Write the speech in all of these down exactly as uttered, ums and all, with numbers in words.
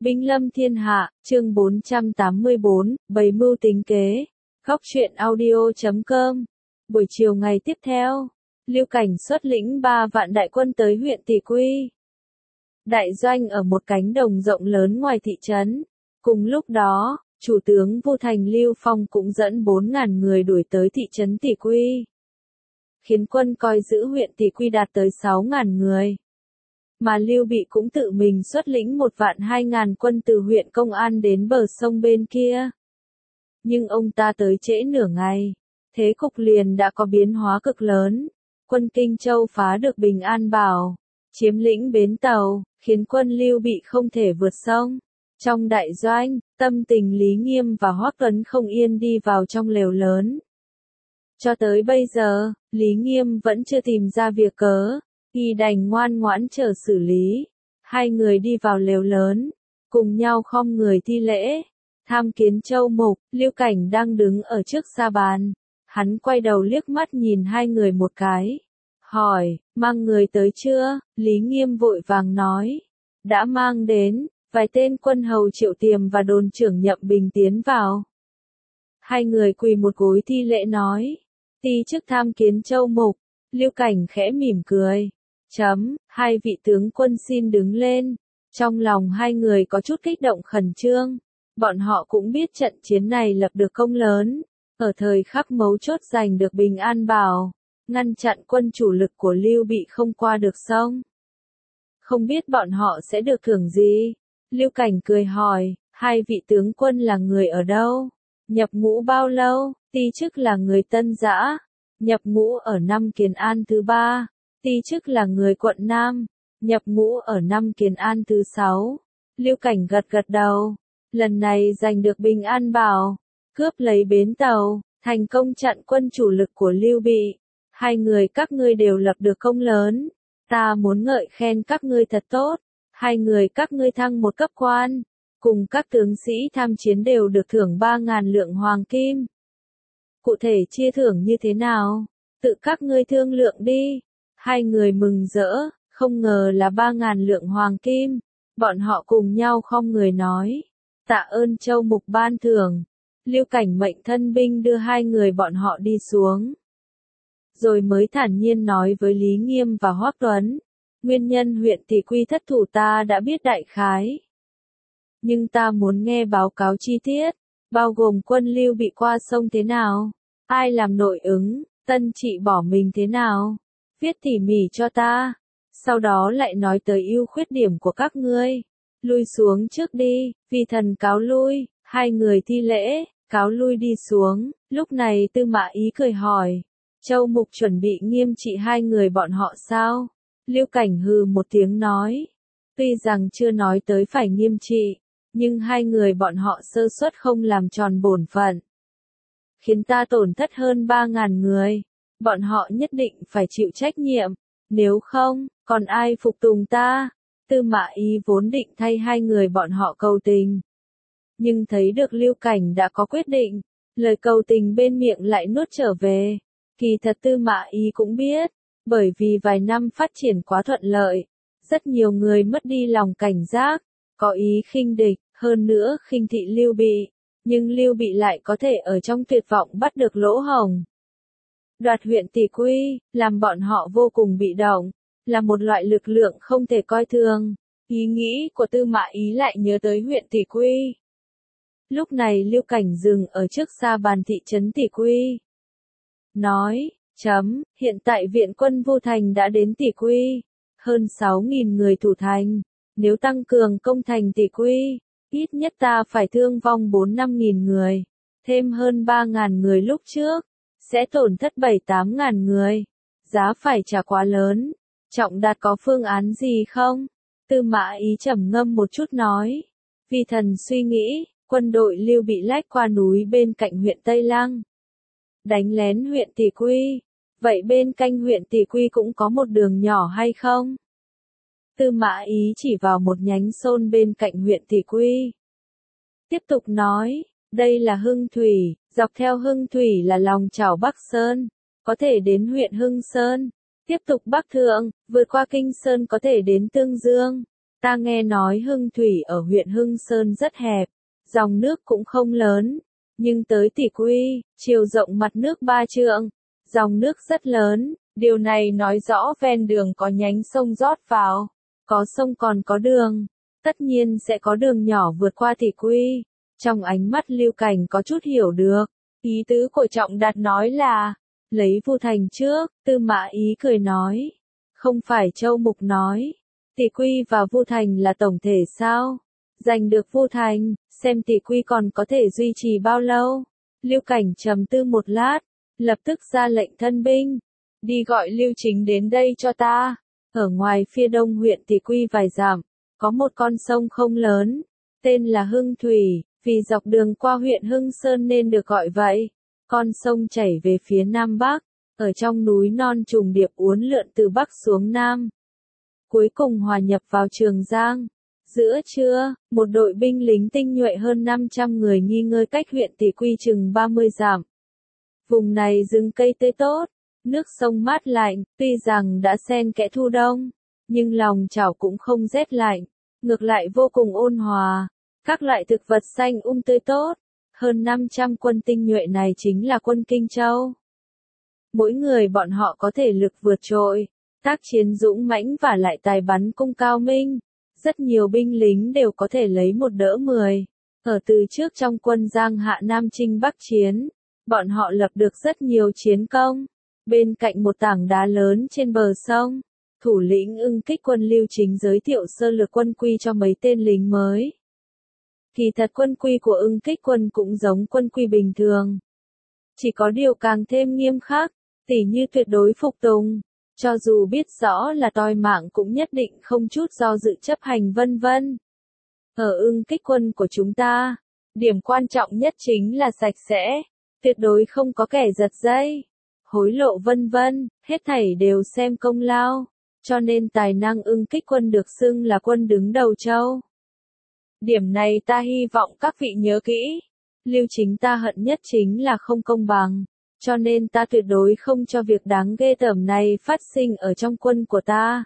Binh lâm thiên hạ, chương bốn trăm tám mươi bốn, bày mưu tính kế. Góc truyện audio chấm com. Buổi chiều ngày tiếp theo, Lưu Cảnh xuất lĩnh ba vạn đại quân tới huyện Tỷ Quy. Đại doanh ở một cánh đồng rộng lớn ngoài thị trấn. Cùng lúc đó, chủ tướng Vu Thành Lưu Phong cũng dẫn bốn ngàn người đuổi tới thị trấn Tỷ Quy, khiến quân coi giữ huyện Tỷ Quy đạt tới sáu ngàn người. Mà Lưu Bị cũng tự mình xuất lĩnh một vạn hai ngàn quân từ huyện Công An đến bờ sông bên kia. Nhưng ông ta tới trễ nửa ngày, thế cục liền đã có biến hóa cực lớn. Quân Kinh Châu phá được Bình An Bảo, chiếm lĩnh bến tàu, khiến quân Lưu Bị không thể vượt sông. Trong đại doanh, tâm tình Lý Nghiêm và Hoắc Tuấn không yên đi vào trong lều lớn. Cho tới bây giờ, Lý Nghiêm vẫn chưa tìm ra việc cớ. Y đành ngoan ngoãn chờ xử lý. Hai người đi vào lều lớn, cùng nhau khom người thi lễ. Tham kiến Châu Mục, Lưu Cảnh đang đứng ở trước sa bàn. Hắn quay đầu liếc mắt nhìn hai người một cái. Hỏi, mang người tới chưa? Lý Nghiêm vội vàng nói. Đã mang đến, vài tên quân hầu Triệu Tiềm và đồn trưởng Nhậm Bình tiến vào. Hai người quỳ một gối thi lễ nói. Ti chức tham kiến Châu Mục. Lưu Cảnh khẽ mỉm cười. Chấm, hai vị tướng quân xin đứng lên. Trong lòng hai người có chút kích động khẩn trương. Bọn họ cũng biết trận chiến này lập được công lớn. Ở thời khắc mấu chốt giành được Bình An Bảo, ngăn chặn quân chủ lực của Lưu Bị không qua được sông. Không biết bọn họ sẽ được thưởng gì? Lưu Cảnh cười hỏi, hai vị tướng quân là người ở đâu? Nhập ngũ bao lâu? Ti chức là người Tân Giã. Nhập ngũ ở năm Kiến An thứ ba. Ti chức là người quận Nam, nhập ngũ ở năm Kiến An thứ sáu. Lưu Cảnh gật gật đầu. Lần này giành được Bình An Bảo, cướp lấy bến tàu, thành công chặn quân chủ lực của Lưu Bị. Hai người các ngươi đều lập được công lớn. Ta muốn ngợi khen các ngươi thật tốt. Hai người các ngươi thăng một cấp quan, cùng các tướng sĩ tham chiến đều được thưởng ba ngàn lượng hoàng kim. Cụ thể chia thưởng như thế nào? Tự các ngươi thương lượng đi. Hai người mừng rỡ, không ngờ là ba ngàn lượng hoàng kim. Bọn họ cùng nhau khom người nói. Tạ ơn Châu Mục ban thưởng. Lưu Cảnh mệnh thân binh đưa hai người bọn họ đi xuống. Rồi mới thản nhiên nói với Lý Nghiêm và Hoắc Tuấn. Nguyên nhân huyện Tỷ Quy thất thủ ta đã biết đại khái. Nhưng ta muốn nghe báo cáo chi tiết, bao gồm quân Lưu Bị qua sông thế nào, ai làm nội ứng, Tân Trị bỏ mình thế nào. Viết tỉ mỉ cho ta, sau đó lại nói tới ưu khuyết điểm của các ngươi. Lui xuống trước đi, vì thần cáo lui. Hai người thi lễ, cáo lui đi xuống. Lúc này Tư Mã Ý cười hỏi, Châu Mục chuẩn bị nghiêm trị hai người bọn họ sao? Lưu Cảnh hừ một tiếng nói, tuy rằng chưa nói tới phải nghiêm trị, nhưng hai người bọn họ sơ suất không làm tròn bổn phận, khiến ta tổn thất hơn ba ngàn người. Bọn họ nhất định phải chịu trách nhiệm, nếu không, còn ai phục tùng ta? Tư Mã Ý vốn định thay hai người bọn họ cầu tình. Nhưng thấy được Lưu Cảnh đã có quyết định, lời cầu tình bên miệng lại nuốt trở về. Kỳ thật Tư Mã Ý cũng biết, bởi vì vài năm phát triển quá thuận lợi, rất nhiều người mất đi lòng cảnh giác, có ý khinh địch, hơn nữa khinh thị Lưu Bị. Nhưng Lưu Bị lại có thể ở trong tuyệt vọng bắt được lỗ hổng. Đoạt huyện Tỷ Quy, làm bọn họ vô cùng bị động, là một loại lực lượng không thể coi thường. Ý nghĩ của Tư Mã Ý lại nhớ tới huyện Tỷ Quy. Lúc này Lưu Cảnh dừng ở trước sa bàn thị trấn Tỷ Quy. Nói, chấm, hiện tại viện quân Vu Thành đã đến Tỷ Quy. Hơn sáu nghìn người thủ thành. Nếu tăng cường công thành Tỷ Quy, ít nhất ta phải thương vong bốn năm nghìn người. Thêm hơn ba ngàn người lúc trước. Sẽ tổn thất bảy tám ngàn người. Giá phải trả quá lớn. Trọng Đạt có phương án gì không? Tư Mã Ý trầm ngâm một chút nói. Vì thần suy nghĩ, quân đội Lưu Bị lách qua núi bên cạnh huyện Tây Lăng, đánh lén huyện Tỷ Quy. Vậy bên cạnh huyện Tỷ Quy cũng có một đường nhỏ hay không? Tư Mã Ý chỉ vào một nhánh sôn bên cạnh huyện Tỷ Quy. Tiếp tục nói, đây là Hưng Thủy, dọc theo Hưng Thủy là lòng chảo Bắc Sơn, có thể đến huyện Hưng Sơn. Tiếp tục Bắc Thượng, vượt qua Kinh Sơn có thể đến Tương Dương. Ta nghe nói Hưng Thủy ở huyện Hưng Sơn rất hẹp, dòng nước cũng không lớn, nhưng tới Tỷ Quy, chiều rộng mặt nước ba trượng, dòng nước rất lớn, điều này nói rõ ven đường có nhánh sông rót vào, có sông còn có đường, tất nhiên sẽ có đường nhỏ vượt qua Tỷ Quy. Trong ánh mắt Lưu Cảnh có chút hiểu được, ý tứ của Trọng Đạt nói là, lấy Vu Thành trước, Tư Mã Ý cười nói, không phải Châu Mục nói, Tỷ Quy và Vu Thành là tổng thể sao? Giành được Vu Thành, xem Tỷ Quy còn có thể duy trì bao lâu? Lưu Cảnh trầm tư một lát, lập tức ra lệnh thân binh, đi gọi Lưu Chính đến đây cho ta. Ở ngoài phía đông huyện Tỷ Quy vài dặm, có một con sông không lớn, tên là Hưng Thủy, vì dọc đường qua huyện Hưng Sơn nên được gọi vậy. Con sông chảy về phía nam bắc, ở trong núi non trùng điệp uốn lượn từ bắc xuống nam, cuối cùng hòa nhập vào Trường Giang. Giữa trưa, một đội binh lính tinh nhuệ hơn năm trăm người nghỉ ngơi cách huyện Tỷ Quy chừng ba mươi dặm. Vùng này rừng cây tươi tốt, nước sông mát lạnh, tuy rằng đã xen kẽ thu đông, nhưng lòng chảo cũng không rét lạnh, ngược lại vô cùng ôn hòa. Các loại thực vật xanh um tươi tốt, hơn năm trăm quân tinh nhuệ này chính là quân Kinh Châu. Mỗi người bọn họ có thể lực vượt trội, tác chiến dũng mãnh và lại tài bắn cung cao minh. Rất nhiều binh lính đều có thể lấy một đỡ mười. Ở từ trước trong quân Giang Hạ Nam Chinh Bắc chiến, bọn họ lập được rất nhiều chiến công. Bên cạnh một tảng đá lớn trên bờ sông, thủ lĩnh Ưng Kích quân Lưu Chính giới thiệu sơ lược quân quy cho mấy tên lính mới. Kỳ thật quân quy của Ưng Kích quân cũng giống quân quy bình thường, chỉ có điều càng thêm nghiêm khắc, tỉ như tuyệt đối phục tùng, cho dù biết rõ là toi mạng cũng nhất định không chút do dự chấp hành vân vân. Ở Ưng Kích quân của chúng ta, điểm quan trọng nhất chính là sạch sẽ, tuyệt đối không có kẻ giật dây, hối lộ vân vân, hết thảy đều xem công lao, cho nên tài năng Ưng Kích quân được xưng là quân đứng đầu châu. Điểm này ta hy vọng các vị nhớ kỹ. Lưu Chính ta hận nhất chính là không công bằng, cho nên ta tuyệt đối không cho việc đáng ghê tởm này phát sinh ở trong quân của ta.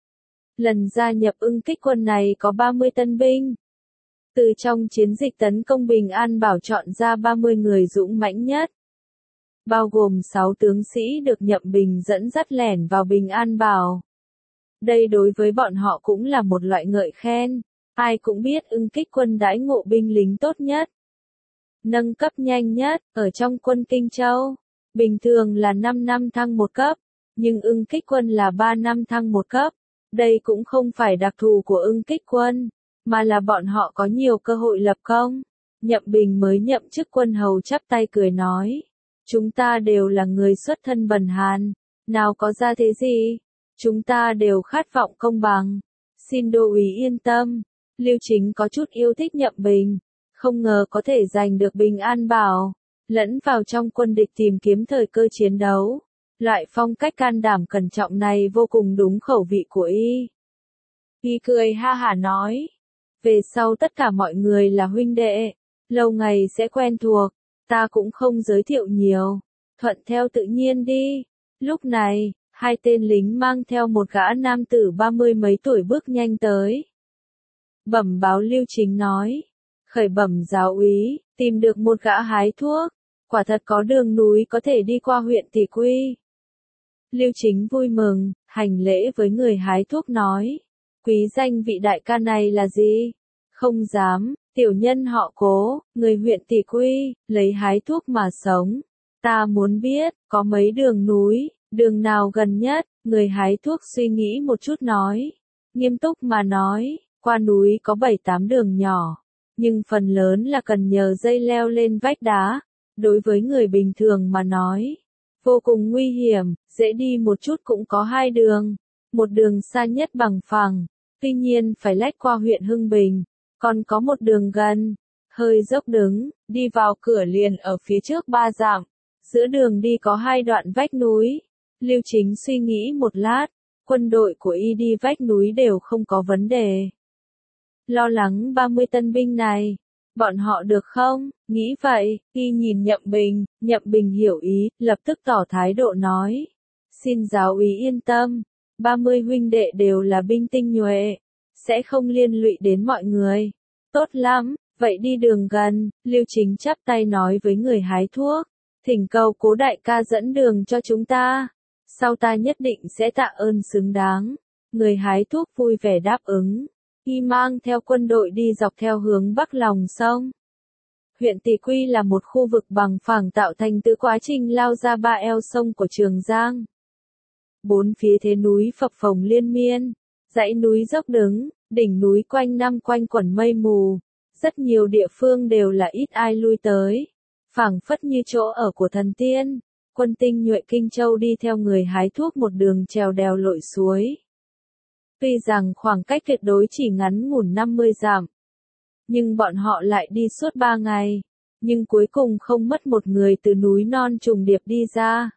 Lần gia nhập Ưng Kích quân này có ba mươi tân binh. Từ trong chiến dịch tấn công Bình An Bảo chọn ra ba mươi người dũng mãnh nhất, bao gồm sáu tướng sĩ được Nhậm Bình dẫn dắt lẻn vào Bình An Bảo. Đây đối với bọn họ cũng là một loại ngợi khen. Ai cũng biết Ưng Kích quân đãi ngộ binh lính tốt nhất, nâng cấp nhanh nhất, ở trong quân Kinh Châu. Bình thường là năm năm thăng một cấp, nhưng Ưng Kích quân là ba năm thăng một cấp. Đây cũng không phải đặc thù của Ưng Kích quân, mà là bọn họ có nhiều cơ hội lập công. Nhậm Bình mới nhậm chức quân hầu chắp tay cười nói, chúng ta đều là người xuất thân bần hàn, nào có ra thế gì, chúng ta đều khát vọng công bằng. Xin đô úy yên tâm. Lưu Chính có chút yêu thích Nhậm Bình, không ngờ có thể giành được Bình An Bảo, lẫn vào trong quân địch tìm kiếm thời cơ chiến đấu. Loại phong cách can đảm cẩn trọng này vô cùng đúng khẩu vị của y. Y cười ha hả nói, về sau tất cả mọi người là huynh đệ, lâu ngày sẽ quen thuộc, ta cũng không giới thiệu nhiều, thuận theo tự nhiên đi. Lúc này, hai tên lính mang theo một gã nam tử ba mươi mấy tuổi bước nhanh tới. Bẩm báo Lưu Chính nói, khởi bẩm giáo úy, tìm được một gã hái thuốc, quả thật có đường núi có thể đi qua huyện Tỷ Quy. Lưu Chính vui mừng, hành lễ với người hái thuốc nói, quý danh vị đại ca này là gì? Không dám, tiểu nhân họ Cố, người huyện Tỷ Quy, lấy hái thuốc mà sống. Ta muốn biết, có mấy đường núi, đường nào gần nhất? Người hái thuốc suy nghĩ một chút nói, nghiêm túc mà nói, qua núi có bảy tám đường nhỏ, nhưng phần lớn là cần nhờ dây leo lên vách đá. Đối với người bình thường mà nói, vô cùng nguy hiểm, dễ đi một chút cũng có hai đường. Một đường xa nhất bằng phẳng, tuy nhiên phải lách qua huyện Hưng Bình, còn có một đường gần, hơi dốc đứng, đi vào cửa liền ở phía trước ba dặm. Giữa đường đi có hai đoạn vách núi. Lưu Chính suy nghĩ một lát, quân đội của y đi vách núi đều không có vấn đề. Lo lắng ba mươi tân binh này, bọn họ được không? Nghĩ vậy, y nhìn Nhậm Bình, Nhậm Bình hiểu ý, lập tức tỏ thái độ nói. Xin giáo úy yên tâm, ba mươi huynh đệ đều là binh tinh nhuệ, sẽ không liên lụy đến mọi người. Tốt lắm, vậy đi đường gần, Lưu Chính chắp tay nói với người hái thuốc, thỉnh cầu Cố đại ca dẫn đường cho chúng ta, sau ta nhất định sẽ tạ ơn xứng đáng. Người hái thuốc vui vẻ đáp ứng, y mang theo quân đội đi dọc theo hướng bắc lòng sông. Huyện Tỷ Quy là một khu vực bằng phẳng tạo thành từ quá trình lao ra ba eo sông của Trường Giang. Bốn phía thế núi phập phồng liên miên, dãy núi dốc đứng, đỉnh núi quanh năm quanh quẩn mây mù, rất nhiều địa phương đều là ít ai lui tới, phảng phất như chỗ ở của thần tiên. Quân tinh nhuệ Kinh Châu đi theo người hái thuốc một đường trèo đèo lội suối. Tuy rằng khoảng cách tuyệt đối chỉ ngắn ngủn năm mươi dặm, nhưng bọn họ lại đi suốt ba ngày, nhưng cuối cùng không mất một người từ núi non trùng điệp đi ra.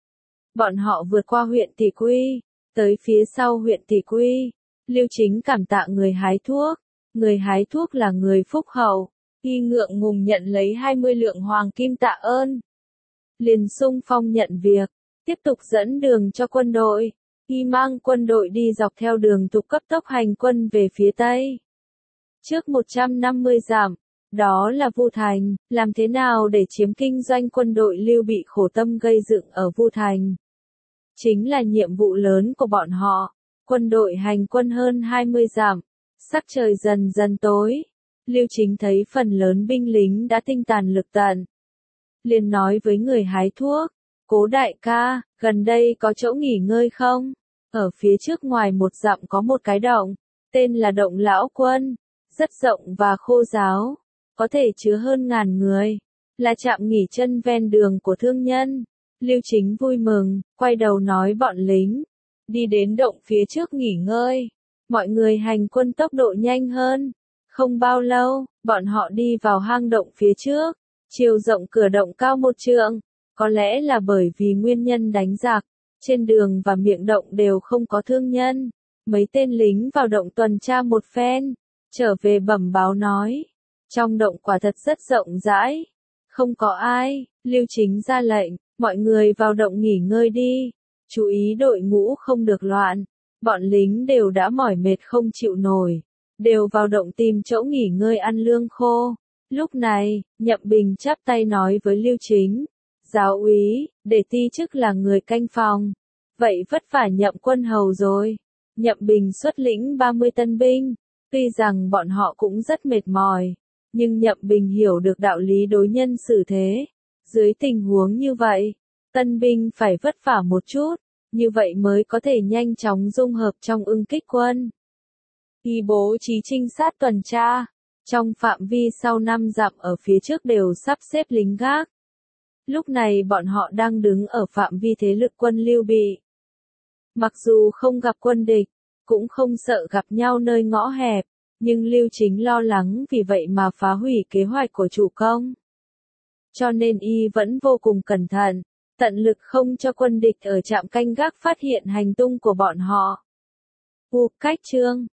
Bọn họ vượt qua huyện Tỷ Quy, tới phía sau huyện Tỷ Quy, Lưu Chính cảm tạ người hái thuốc, người hái thuốc là người phúc hậu, y ngượng ngùng nhận lấy hai mươi lượng hoàng kim tạ ơn. Liền xung phong nhận việc, tiếp tục dẫn đường cho quân đội, y mang quân đội đi dọc theo đường trục cấp tốc hành quân về phía Tây. Trước một trăm năm mươi dặm, đó là Vu Thành, làm thế nào để chiếm kinh doanh quân đội Lưu bị khổ tâm gây dựng ở Vu Thành. Chính là nhiệm vụ lớn của bọn họ, quân đội hành quân hơn hai mươi dặm, sắc trời dần dần tối, Lưu Chính thấy phần lớn binh lính đã tinh tàn lực tận. Liền nói với người hái thuốc, Cố đại ca, gần đây có chỗ nghỉ ngơi không? Ở phía trước ngoài một dặm có một cái động, tên là động Lão Quân, rất rộng và khô ráo, có thể chứa hơn ngàn người, là trạm nghỉ chân ven đường của thương nhân. Lưu Chính vui mừng, quay đầu nói bọn lính, đi đến động phía trước nghỉ ngơi. Mọi người hành quân tốc độ nhanh hơn. Không bao lâu, bọn họ đi vào hang động phía trước, chiều rộng cửa động cao một trượng, có lẽ là bởi vì nguyên nhân đánh giặc, trên đường và miệng động đều không có thương nhân. Mấy tên lính vào động tuần tra một phen, trở về bẩm báo nói, trong động quả thật rất rộng rãi, không có ai. Lưu Chính ra lệnh, mọi người vào động nghỉ ngơi đi, chú ý đội ngũ không được loạn. Bọn lính đều đã mỏi mệt không chịu nổi, đều vào động tìm chỗ nghỉ ngơi ăn lương khô. Lúc này, Nhậm Bình chắp tay nói với Lưu Chính, giáo úy, để ti chức là người canh phòng, vậy vất vả Nhậm quân hầu rồi. Nhậm Bình xuất lĩnh ba mươi tân binh, tuy rằng bọn họ cũng rất mệt mỏi, nhưng Nhậm Bình hiểu được đạo lý đối nhân xử thế. Dưới tình huống như vậy, tân binh phải vất vả một chút, như vậy mới có thể nhanh chóng dung hợp trong ưng kích quân. Y bố trí trinh sát tuần tra, trong phạm vi sau năm dặm ở phía trước đều sắp xếp lính gác. Lúc này bọn họ đang đứng ở phạm vi thế lực quân Lưu bị. Mặc dù không gặp quân địch, cũng không sợ gặp nhau nơi ngõ hẹp, nhưng Lưu Chính lo lắng vì vậy mà phá hủy kế hoạch của chủ công. Cho nên y vẫn vô cùng cẩn thận, tận lực không cho quân địch ở trạm canh gác phát hiện hành tung của bọn họ. U cách chương